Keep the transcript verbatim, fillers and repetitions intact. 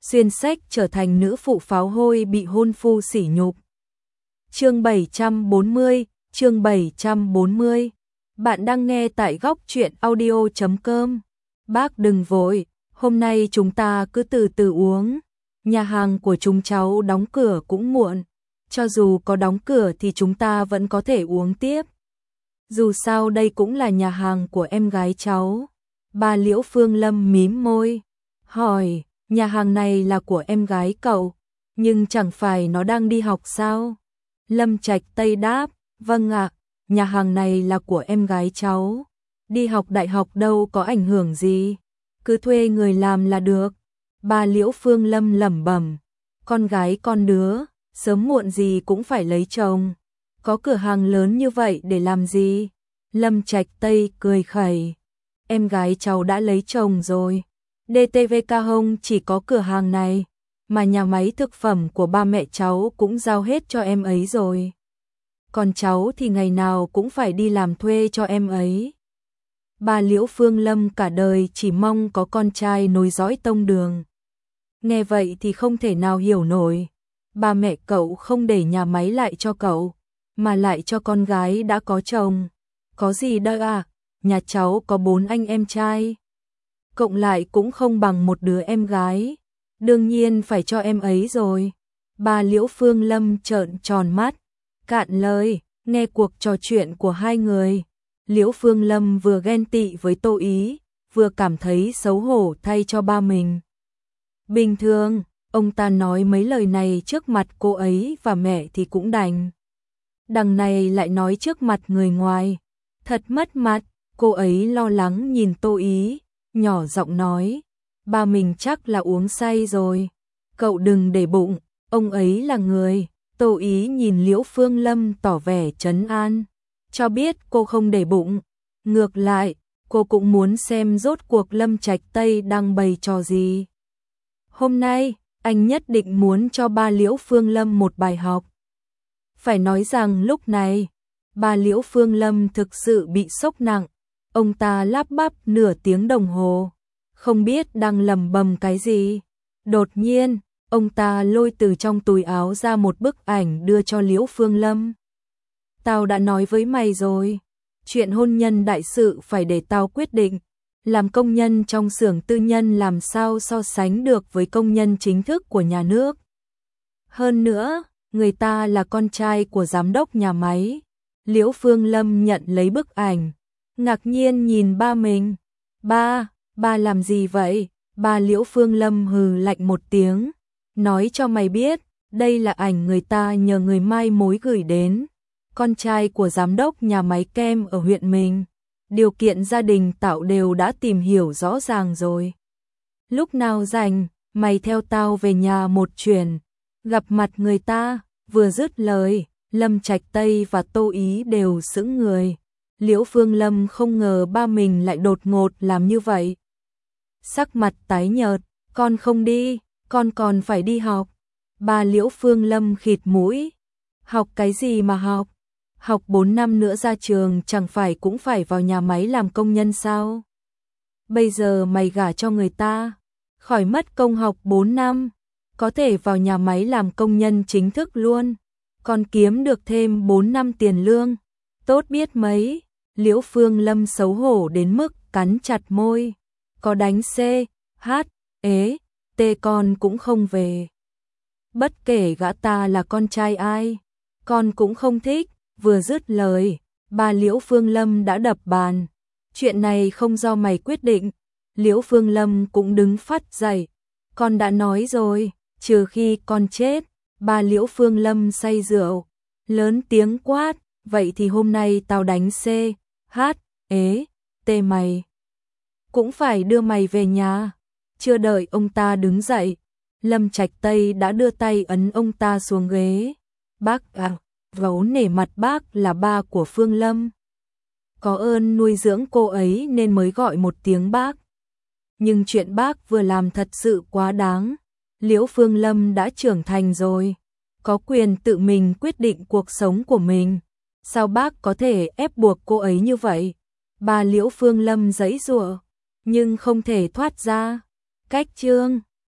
xuyên sách trở thành nữ phụ pháo hôi bị hôn phu sỉ nhục. Chương bảy trăm bốn mươi, chương bảy trăm bốn mươi. Bạn đang nghe tại góc truyện audio chấm com. Bác đừng vội, hôm nay chúng ta cứ từ từ uống. Nhà hàng của chúng cháu đóng cửa cũng muộn. Cho dù có đóng cửa thì chúng ta vẫn có thể uống tiếp. Dù sao đây cũng là nhà hàng của em gái cháu. Bà Liễu Phương Lâm mím môi, hỏi, nhà hàng này là của em gái cậu, nhưng chẳng phải nó đang đi học sao? Lâm Trạch Tây đáp, vâng ạ, nhà hàng này là của em gái cháu. Đi học đại học đâu có ảnh hưởng gì, cứ thuê người làm là được. Bà Liễu Phương Lâm lẩm bẩm, con gái con đứa, sớm muộn gì cũng phải lấy chồng. Có cửa hàng lớn như vậy để làm gì? Lâm Trạch Tây cười khẩy, em gái cháu đã lấy chồng rồi. đê tê vê ca Hông chỉ có cửa hàng này, mà nhà máy thực phẩm của ba mẹ cháu cũng giao hết cho em ấy rồi. Còn cháu thì ngày nào cũng phải đi làm thuê cho em ấy. Bà Liễu Phương Lâm cả đời chỉ mong có con trai nối dõi tông đường. Nghe vậy thì không thể nào hiểu nổi. Ba mẹ cậu không để nhà máy lại cho cậu, mà lại cho con gái đã có chồng. Có gì đâu à, nhà cháu có bốn anh em trai. Cộng lại cũng không bằng một đứa em gái. Đương nhiên phải cho em ấy rồi. Bà Liễu Phương Lâm trợn tròn mắt, cạn lời, nghe cuộc trò chuyện của hai người. Liễu Phương Lâm vừa ghen tị với Tô Ý, vừa cảm thấy xấu hổ thay cho ba mình. Bình thường, ông ta nói mấy lời này trước mặt cô ấy và mẹ thì cũng đành. Đằng này lại nói trước mặt người ngoài. Thật mất mặt, cô ấy lo lắng nhìn Tô Ý, nhỏ giọng nói, ba mình chắc là uống say rồi. Cậu đừng để bụng, ông ấy là người. Tô Ý nhìn Liễu Phương Lâm tỏ vẻ trấn an, cho biết cô không để bụng. Ngược lại, cô cũng muốn xem rốt cuộc Lâm Trạch Tây đang bày trò gì. Hôm nay, anh nhất định muốn cho ba Liễu Phương Lâm một bài học. Phải nói rằng lúc này, ba Liễu Phương Lâm thực sự bị sốc nặng. Ông ta lắp bắp nửa tiếng đồng hồ, không biết đang lẩm bẩm cái gì. Đột nhiên, ông ta lôi từ trong túi áo ra một bức ảnh đưa cho Liễu Phương Lâm. Tao đã nói với mày rồi, chuyện hôn nhân đại sự phải để tao quyết định. Làm công nhân trong xưởng tư nhân làm sao so sánh được với công nhân chính thức của nhà nước. Hơn nữa, người ta là con trai của giám đốc nhà máy. Liễu Phương Lâm nhận lấy bức ảnh, ngạc nhiên nhìn ba mình. Ba, ba làm gì vậy? Ba Liễu Phương Lâm hừ lạnh một tiếng, nói cho mày biết, đây là ảnh người ta nhờ người mai mối gửi đến. Con trai của giám đốc nhà máy kem ở huyện mình. Điều kiện gia đình tạo đều đã tìm hiểu rõ ràng rồi. Lúc nào rảnh, mày theo tao về nhà một chuyến, gặp mặt người ta. Vừa dứt lời, Lâm Trạch Tây và Tô Ý đều sững người. Liễu Phương Lâm không ngờ ba mình lại đột ngột làm như vậy. Sắc mặt tái nhợt, con không đi, con còn phải đi học. Bà Liễu Phương Lâm khịt mũi. Học cái gì mà học? Học bốn năm nữa ra trường chẳng phải cũng phải vào nhà máy làm công nhân sao? Bây giờ mày gả cho người ta, khỏi mất công học bốn năm, có thể vào nhà máy làm công nhân chính thức luôn, còn kiếm được thêm bốn năm tiền lương. Tốt biết mấy. Liễu Phương Lâm xấu hổ đến mức cắn chặt môi. Có đánh C, H, ế, T con cũng không về. Bất kể gã ta là con trai ai, con cũng không thích. Vừa dứt lời, bà Liễu Phương Lâm đã đập bàn. Chuyện này không do mày quyết định. Liễu Phương Lâm cũng đứng phắt dậy. Con đã nói rồi, trừ khi con chết. Bà Liễu Phương Lâm say rượu, lớn tiếng quát, vậy thì hôm nay tao đánh C, H, ế, T mày. Cũng phải đưa mày về nhà. Chưa đợi ông ta đứng dậy, Lâm Trạch Tây đã đưa tay ấn ông ta xuống ghế. Bác à, vấu nể mặt bác là ba của Phương Lâm. Có ơn nuôi dưỡng cô ấy nên mới gọi một tiếng bác. Nhưng chuyện bác vừa làm thật sự quá đáng. Liễu Phương Lâm đã trưởng thành rồi, có quyền tự mình quyết định cuộc sống của mình. Sao bác có thể ép buộc cô ấy như vậy? Bà Liễu Phương Lâm giãy giụa, nhưng không thể thoát ra. Cách chương